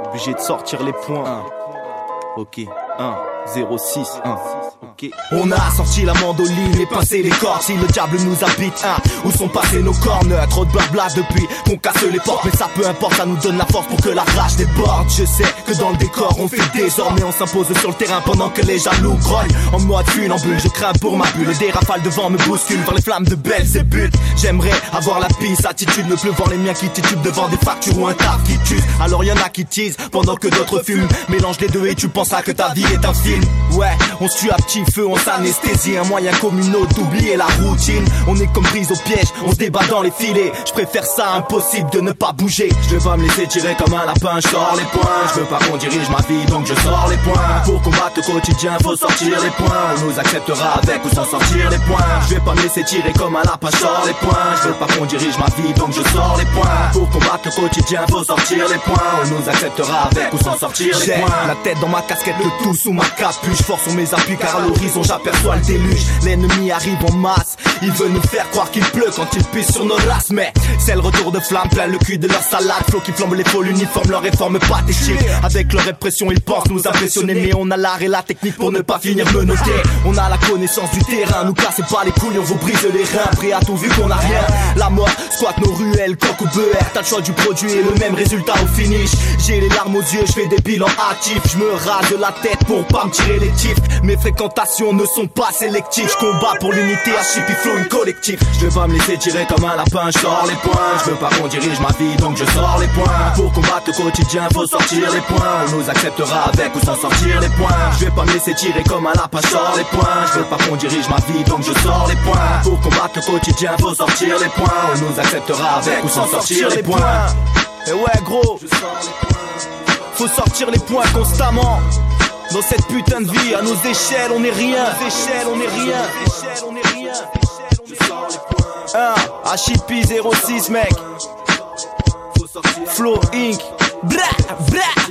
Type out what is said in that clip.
Obligé de sortir les points. Ok, 1, 0, 6, 1. Okay. On a sorti la mandoline et pincé les cordes. Si le diable nous habite, où sont passés nos cornes? Trop de blabla depuis qu'on casse les portes. Mais ça peu importe, ça nous donne la force pour que la rage déborde. Je sais que dans le décor on fait désormais, on s'impose sur le terrain pendant que les jaloux grognent. En mode funambule, je crains pour ma bulle. Des rafales de vent me bousculent vers les flammes de Belzébuth. J'aimerais avoir la pisse attitude, me pleuvant les miens qui titubent devant des factures ou un taf qui tue. Alors y'en a qui teasent pendant que d'autres fument. Mélange les deux et tu penseras que ta vie est un film. Ouais, on se tue à petit feu, on s'anesthésie. Un moyen communaux d'oublier la routine. On est comme prise au piège, on se débat dans les filets. Je préfère ça, impossible de ne pas bouger. Je veux pas me laisser tirer comme un lapin, je sors les poings. Je veux pas qu'on dirige ma vie, donc je sors les poings. Pour combattre au quotidien, faut sortir les poings. On nous acceptera avec ou sans sortir les poings. Je vais pas me laisser tirer comme un lapin, je sors les poings. Je veux pas qu'on dirige ma vie, donc je sors les poings. Pour combattre au quotidien, faut sortir les poings. On nous acceptera avec ou sans sortir les poings. La tête dans ma casquette, le tout sous ma capuche. Force sur mes appuis car à l'horizon j'aperçois le déluge. L'ennemi arrive en masse, il veut nous faire croire qu'il pleut quand il pisse sur nos races. Mais c'est le retour de flamme, plein le cul de leur salade. Flots qui flambent les faux uniformes, leur réforme pathétique. Avec leur répression ils pensent nous impressionner. Mais on a l'art et la technique pour ne pas finir menotté. On a la connaissance du terrain, nous cassez pas les couilles, on vous brise les reins. Prêt à tout vu qu'on a rien. La mort squatte nos ruelles, coq ou beurre. T'as le choix du produit et le même résultat au finish. J'ai les larmes aux yeux, je fais des bilans actifs. Je me rase la tête pour pas me tirer les tifs. Mes fréquentations ne sont pas sélectives. Je combats pour l'unité, à chip, il faut une collective. Je veux pas me laisser tirer comme un lapin, je sors les poings. Je veux pas qu'on dirige ma vie, donc je sors les poings. Pour combattre au quotidien, faut sortir les poings. On nous acceptera avec ou sans sortir les poings. Je vais pas me laisser tirer comme un lapin, je sors les poings. Je veux pas qu'on dirige ma vie, donc je sors les poings. Pour combattre au quotidien, faut sortir les poings. On nous acceptera avec ou sans sortir les poings. Et ouais gros, faut sortir les poings constamment. Dans cette putain de vie, à nos échelles, on est rien. HIP 06 mec. Flow Inc. Blah, blah.